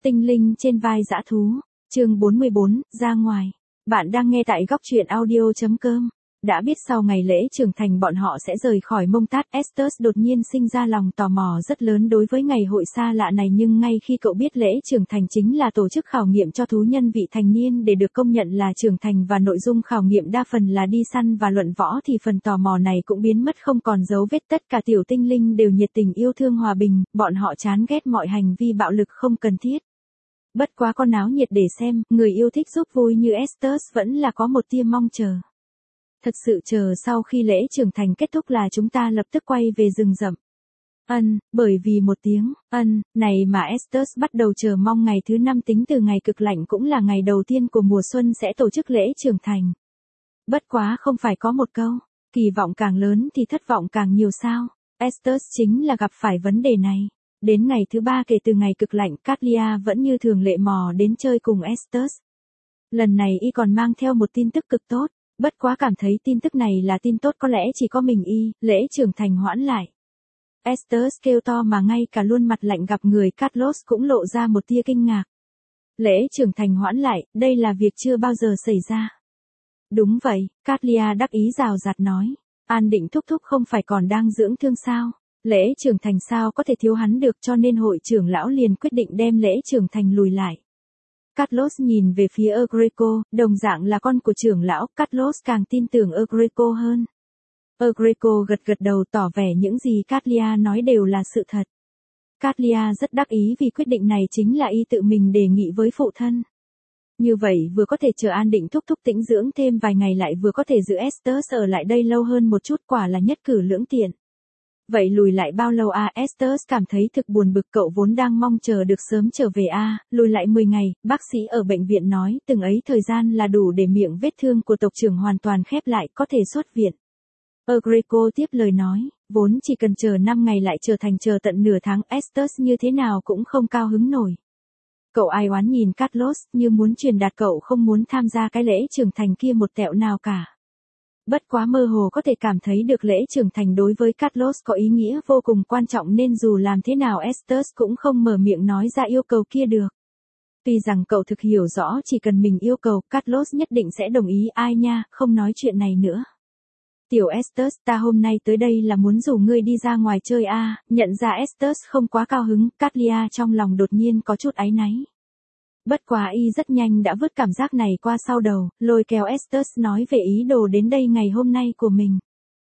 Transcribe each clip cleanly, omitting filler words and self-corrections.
Tinh linh trên vai dã thú, chương 44, ra ngoài. Bạn đang nghe tại góc truyện audio.com. Đã biết sau ngày lễ trưởng thành bọn họ sẽ rời khỏi Mông Tát, Estes đột nhiên sinh ra lòng tò mò rất lớn đối với ngày hội xa lạ này, nhưng ngay khi cậu biết lễ trưởng thành chính là tổ chức khảo nghiệm cho thú nhân vị thành niên để được công nhận là trưởng thành và nội dung khảo nghiệm đa phần là đi săn và luận võ thì phần tò mò này cũng biến mất không còn dấu vết. Tất cả tiểu tinh linh đều nhiệt tình yêu thương hòa bình, bọn họ chán ghét mọi hành vi bạo lực không cần thiết. Bất quá con náo nhiệt để xem, người yêu thích giúp vui như Estes vẫn là có một tia mong chờ. Thật sự chờ sau khi lễ trưởng thành kết thúc là chúng ta lập tức quay về rừng rậm. Bởi vì một tiếng, này mà Estes bắt đầu chờ mong ngày thứ 5 tính từ ngày cực lạnh cũng là ngày đầu tiên của mùa xuân sẽ tổ chức lễ trưởng thành. Bất quá không phải có một câu, kỳ vọng càng lớn thì thất vọng càng nhiều sao. Estes chính là gặp phải vấn đề này. Đến ngày thứ 3 kể từ ngày cực lạnh, Catlia vẫn như thường lệ mò đến chơi cùng Estes. Lần này y còn mang theo một tin tức cực tốt. Bất quá cảm thấy tin tức này là tin tốt có lẽ chỉ có mình y, lễ trưởng thành hoãn lại. Estes kêu to mà ngay cả luôn mặt lạnh gặp người Carlos cũng lộ ra một tia kinh ngạc. Lễ trưởng thành hoãn lại, đây là việc chưa bao giờ xảy ra. Đúng vậy, Catlia đắc ý rào rạt nói. An Định thúc thúc không phải còn đang dưỡng thương sao? Lễ trưởng thành sao có thể thiếu hắn được, cho nên hội trưởng lão liền quyết định đem lễ trưởng thành lùi lại. Carlos nhìn về phía Agreco, đồng dạng là con của trưởng lão, Carlos càng tin tưởng Agreco hơn. Agreco gật gật đầu tỏ vẻ những gì Catlia nói đều là sự thật. Catlia rất đắc ý vì quyết định này chính là y tự mình đề nghị với phụ thân. Như vậy vừa có thể chờ An Định thúc thúc tĩnh dưỡng thêm vài ngày lại vừa có thể giữ Estes ở lại đây lâu hơn một chút, quả là nhất cử lưỡng tiện. Vậy lùi lại bao lâu à? Estes cảm thấy thực buồn bực, cậu vốn đang mong chờ được sớm trở về à, lùi lại 10 ngày, bác sĩ ở bệnh viện nói, từng ấy thời gian là đủ để miệng vết thương của tộc trưởng hoàn toàn khép lại, có thể xuất viện. Agreco tiếp lời nói, vốn chỉ cần chờ 5 ngày lại trở thành chờ tận nửa tháng, Estes như thế nào cũng không cao hứng nổi. Cậu ai oán nhìn Carlos như muốn truyền đạt cậu không muốn tham gia cái lễ trưởng thành kia một tẹo nào cả. Bất quá mơ hồ có thể cảm thấy được lễ trưởng thành đối với Carlos có ý nghĩa vô cùng quan trọng nên dù làm thế nào Estes cũng không mở miệng nói ra yêu cầu kia được. Tuy rằng cậu thực hiểu rõ chỉ cần mình yêu cầu Carlos nhất định sẽ đồng ý. Ai nha, không nói chuyện này nữa. Tiểu Estes, ta hôm nay tới đây là muốn rủ ngươi đi ra ngoài chơi à, nhận ra Estes không quá cao hứng, Catlia trong lòng đột nhiên có chút áy náy. Bất quá y rất nhanh đã vứt cảm giác này qua sau đầu, lôi kéo Estes nói về ý đồ đến đây ngày hôm nay của mình.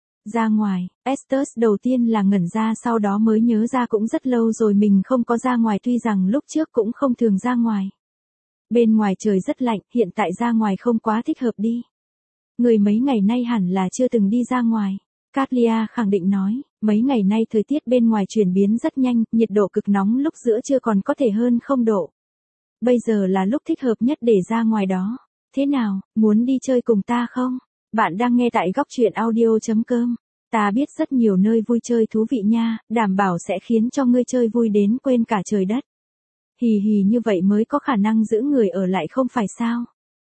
Ra ngoài, Estes đầu tiên là ngẩn ra sau đó mới nhớ ra cũng rất lâu rồi mình không có ra ngoài, tuy rằng lúc trước cũng không thường ra ngoài. Bên ngoài trời rất lạnh, hiện tại ra ngoài không quá thích hợp đi. Người mấy ngày nay hẳn là chưa từng đi ra ngoài. Catlia khẳng định nói, mấy ngày nay thời tiết bên ngoài chuyển biến rất nhanh, nhiệt độ cực nóng lúc giữa trưa còn có thể hơn 0 độ. Bây giờ là lúc thích hợp nhất để ra ngoài đó. Thế nào, muốn đi chơi cùng ta không? Bạn đang nghe tại góc truyện audio.com. Ta biết rất nhiều nơi vui chơi thú vị nha, đảm bảo sẽ khiến cho ngươi chơi vui đến quên cả trời đất. Hì hì, như vậy mới có khả năng giữ người ở lại không phải sao?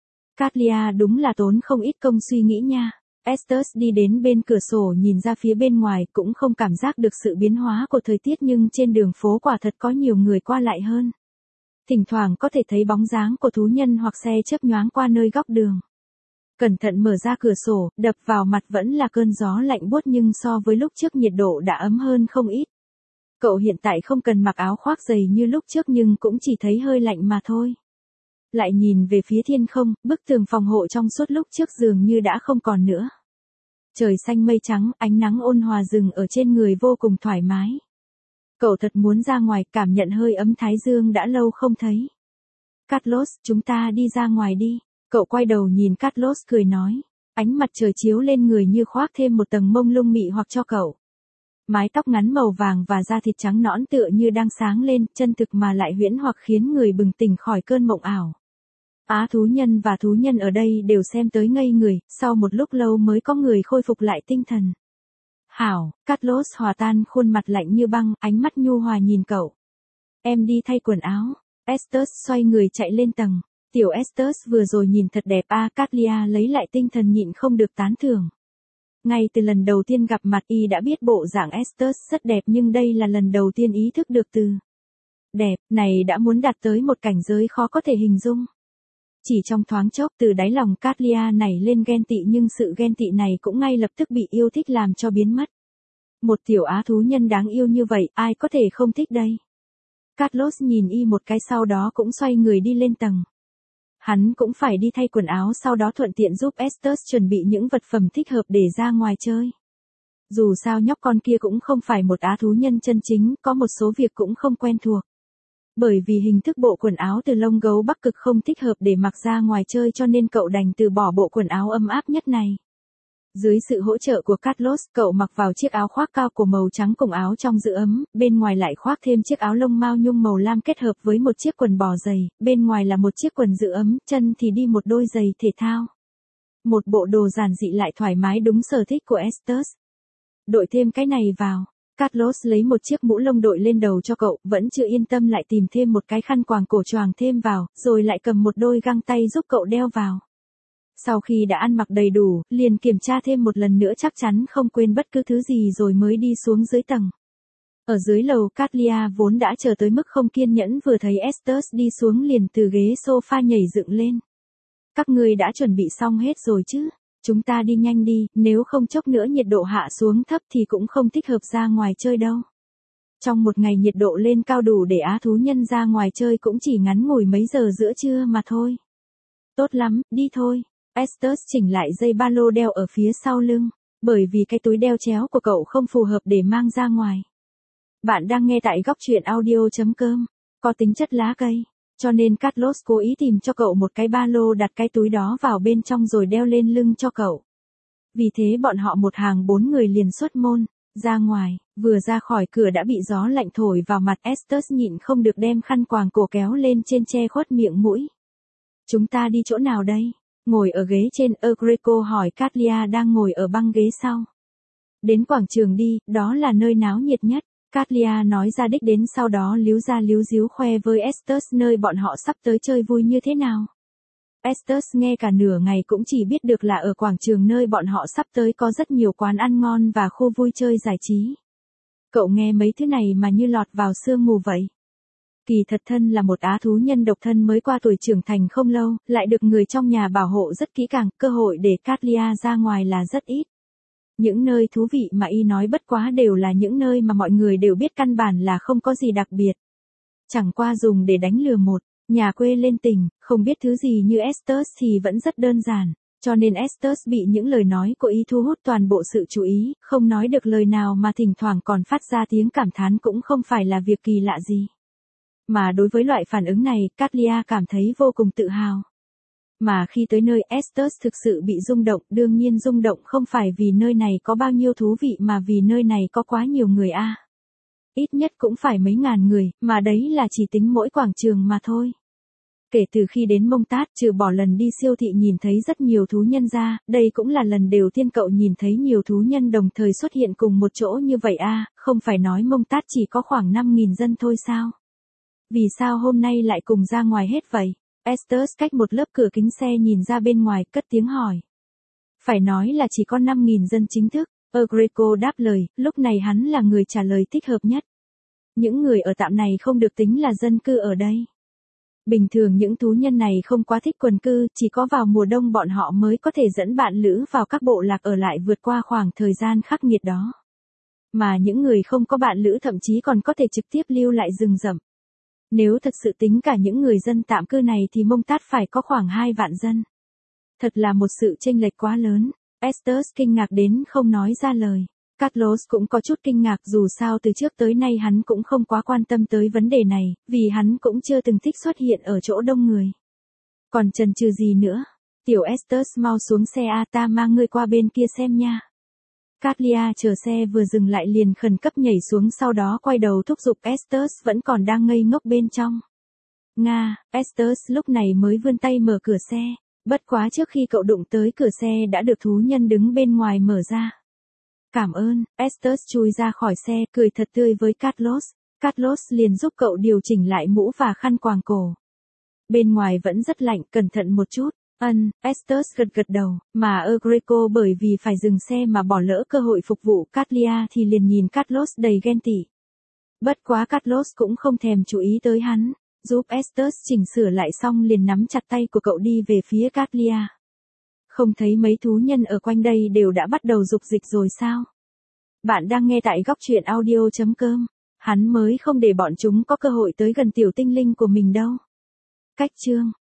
Catlia đúng là tốn không ít công suy nghĩ nha. Estes đi đến bên cửa sổ nhìn ra phía bên ngoài, cũng không cảm giác được sự biến hóa của thời tiết nhưng trên đường phố quả thật có nhiều người qua lại hơn. Thỉnh thoảng có thể thấy bóng dáng của thú nhân hoặc xe chớp nhoáng qua nơi góc đường. Cẩn thận mở ra cửa sổ, đập vào mặt vẫn là cơn gió lạnh buốt nhưng so với lúc trước nhiệt độ đã ấm hơn không ít. Cậu hiện tại không cần mặc áo khoác dày như lúc trước nhưng cũng chỉ thấy hơi lạnh mà thôi. Lại nhìn về phía thiên không, bức tường phòng hộ trong suốt lúc trước dường như đã không còn nữa. Trời xanh mây trắng, ánh nắng ôn hòa rừng ở trên người vô cùng thoải mái. Cậu thật muốn ra ngoài cảm nhận hơi ấm thái dương đã lâu không thấy. Carlos, chúng ta đi ra ngoài đi. Cậu quay đầu nhìn Carlos cười nói. Ánh mặt trời chiếu lên người như khoác thêm một tầng mông lung mị hoặc cho cậu. Mái tóc ngắn màu vàng và da thịt trắng nõn tựa như đang sáng lên, chân thực mà lại huyễn hoặc khiến người bừng tỉnh khỏi cơn mộng ảo. Thú nhân và thú nhân ở đây đều xem tới ngây người, sau một lúc lâu mới có người khôi phục lại tinh thần. Hảo, Carlos hòa tan khuôn mặt lạnh như băng, ánh mắt nhu hòa nhìn cậu. Em đi thay quần áo. Estes xoay người chạy lên tầng. Tiểu Estes vừa rồi nhìn thật đẹp à, Catlia lấy lại tinh thần nhịn không được tán thưởng. Ngay từ lần đầu tiên gặp mặt y đã biết bộ dạng Estes rất đẹp nhưng đây là lần đầu tiên ý thức được từ đẹp, này đã muốn đạt tới một cảnh giới khó có thể hình dung. Chỉ trong thoáng chốc từ đáy lòng Katlia nảy lên ghen tị, nhưng sự ghen tị này cũng ngay lập tức bị yêu thích làm cho biến mất. Một tiểu á thú nhân đáng yêu như vậy, ai có thể không thích đây? Carlos nhìn y một cái sau đó cũng xoay người đi lên tầng. Hắn cũng phải đi thay quần áo, sau đó thuận tiện giúp Estes chuẩn bị những vật phẩm thích hợp để ra ngoài chơi. Dù sao nhóc con kia cũng không phải một á thú nhân chân chính, có một số việc cũng không quen thuộc. Bởi vì hình thức bộ quần áo từ lông gấu Bắc Cực không thích hợp để mặc ra ngoài chơi, cho nên cậu đành từ bỏ bộ quần áo ấm áp nhất này. Dưới sự hỗ trợ của Carlos, cậu mặc vào chiếc áo khoác cao cổ màu trắng cùng áo trong giữ ấm, bên ngoài lại khoác thêm chiếc áo lông mao nhung màu lam kết hợp với một chiếc quần bò dày, bên ngoài là một chiếc quần giữ ấm, chân thì đi một đôi giày thể thao. Một bộ đồ giản dị lại thoải mái đúng sở thích của Estes. Đội thêm cái này vào. Carlos lấy một chiếc mũ lông đội lên đầu cho cậu, vẫn chưa yên tâm lại tìm thêm một cái khăn quàng cổ choàng thêm vào, rồi lại cầm một đôi găng tay giúp cậu đeo vào. Sau khi đã ăn mặc đầy đủ, liền kiểm tra thêm một lần nữa chắc chắn không quên bất cứ thứ gì rồi mới đi xuống dưới tầng. Ở dưới lầu, Katlia vốn đã chờ tới mức không kiên nhẫn, vừa thấy Estes đi xuống liền từ ghế sofa nhảy dựng lên. Các ngươi đã chuẩn bị xong hết rồi chứ? Chúng ta đi nhanh đi, nếu không chốc nữa nhiệt độ hạ xuống thấp thì cũng không thích hợp ra ngoài chơi đâu. Trong một ngày nhiệt độ lên cao đủ để á thú nhân ra ngoài chơi cũng chỉ ngắn ngủi mấy giờ giữa trưa mà thôi. Tốt lắm, đi thôi. Estes chỉnh lại dây ba lô đeo ở phía sau lưng, bởi vì cái túi đeo chéo của cậu không phù hợp để mang ra ngoài. Bạn đang nghe tại góc truyện audio.com, có tính chất lá cây, cho nên Carlos cố ý tìm cho cậu một cái ba lô, đặt cái túi đó vào bên trong rồi đeo lên lưng cho cậu. Vì thế bọn họ một hàng 4 người liền xuất môn, ra ngoài, vừa ra khỏi cửa đã bị gió lạnh thổi vào mặt, Estes nhịn không được đem khăn quàng cổ kéo lên trên che khuất miệng mũi. Chúng ta đi chỗ nào đây? Ngồi ở ghế trên, Greco hỏi Katlia đang ngồi ở băng ghế sau. Đến quảng trường đi, đó là nơi náo nhiệt nhất. Katlia nói ra đích đến, sau đó líu ra líu díu khoe với Estes nơi bọn họ sắp tới chơi vui như thế nào. Estes nghe cả nửa ngày cũng chỉ biết được là ở quảng trường nơi bọn họ sắp tới có rất nhiều quán ăn ngon và khu vui chơi giải trí. Cậu nghe mấy thứ này mà như lọt vào sương mù vậy. Kỳ thật thân là một á thú nhân độc thân mới qua tuổi trưởng thành không lâu, lại được người trong nhà bảo hộ rất kỹ càng, cơ hội để Katlia ra ngoài là rất ít. Những nơi thú vị mà y nói bất quá đều là những nơi mà mọi người đều biết căn bản là không có gì đặc biệt. Chẳng qua dùng để đánh lừa một nhà quê lên tỉnh, không biết thứ gì như Estes thì vẫn rất đơn giản, cho nên Estes bị những lời nói của y thu hút toàn bộ sự chú ý, không nói được lời nào mà thỉnh thoảng còn phát ra tiếng cảm thán cũng không phải là việc kỳ lạ gì. Mà đối với loại phản ứng này, Katlia cảm thấy vô cùng tự hào. Mà khi tới nơi, Estes thực sự bị rung động, đương nhiên rung động không phải vì nơi này có bao nhiêu thú vị mà vì nơi này có quá nhiều người a. Ít nhất cũng phải mấy ngàn người, mà đấy là chỉ tính mỗi quảng trường mà thôi. Kể từ khi đến Montat, trừ bỏ lần đi siêu thị nhìn thấy rất nhiều thú nhân ra, đây cũng là lần đầu tiên cậu nhìn thấy nhiều thú nhân đồng thời xuất hiện cùng một chỗ như vậy a. Không phải nói Montat chỉ có khoảng 5.000 dân thôi sao? Vì sao hôm nay lại cùng ra ngoài hết vậy? Estes cách một lớp cửa kính xe nhìn ra bên ngoài, cất tiếng hỏi. Phải nói là chỉ có 5.000 dân chính thức. Greco đáp lời, lúc này hắn là người trả lời thích hợp nhất. Những người ở tạm này không được tính là dân cư ở đây. Bình thường những thú nhân này không quá thích quần cư, chỉ có vào mùa đông bọn họ mới có thể dẫn bạn lữ vào các bộ lạc ở lại vượt qua khoảng thời gian khắc nghiệt đó. Mà những người không có bạn lữ thậm chí còn có thể trực tiếp lưu lại rừng rậm. Nếu thật sự tính cả những người dân tạm cư này thì Montat phải có khoảng 2 vạn dân. Thật là một sự chênh lệch quá lớn. Estes kinh ngạc đến không nói ra lời. Carlos cũng có chút kinh ngạc, dù sao từ trước tới nay hắn cũng không quá quan tâm tới vấn đề này, vì hắn cũng chưa từng thích xuất hiện ở chỗ đông người. Còn chần chừ gì nữa? Tiểu Estes mau xuống xe a, ta mang ngươi qua bên kia xem nha. Katlia chờ xe vừa dừng lại liền khẩn cấp nhảy xuống, sau đó quay đầu thúc giục Estes vẫn còn đang ngây ngốc bên trong. Nga, Estes lúc này mới vươn tay mở cửa xe, bất quá trước khi cậu đụng tới cửa xe đã được thú nhân đứng bên ngoài mở ra. Cảm ơn, Estes chui ra khỏi xe, cười thật tươi với Carlos. Carlos liền giúp cậu điều chỉnh lại mũ và khăn quàng cổ. Bên ngoài vẫn rất lạnh, cẩn thận một chút. Estes gật đầu, mà Greco bởi vì phải dừng xe mà bỏ lỡ cơ hội phục vụ Katlia thì liền nhìn Carlos đầy ghen tị. Bất quá Carlos cũng không thèm chú ý tới hắn, giúp Estes chỉnh sửa lại xong liền nắm chặt tay của cậu đi về phía Catlia. Không thấy mấy thú nhân ở quanh đây đều đã bắt đầu dục dịch rồi sao? Bạn đang nghe tại góc truyện audio.com. Hắn mới không để bọn chúng có cơ hội tới gần tiểu tinh linh của mình đâu. Cách chương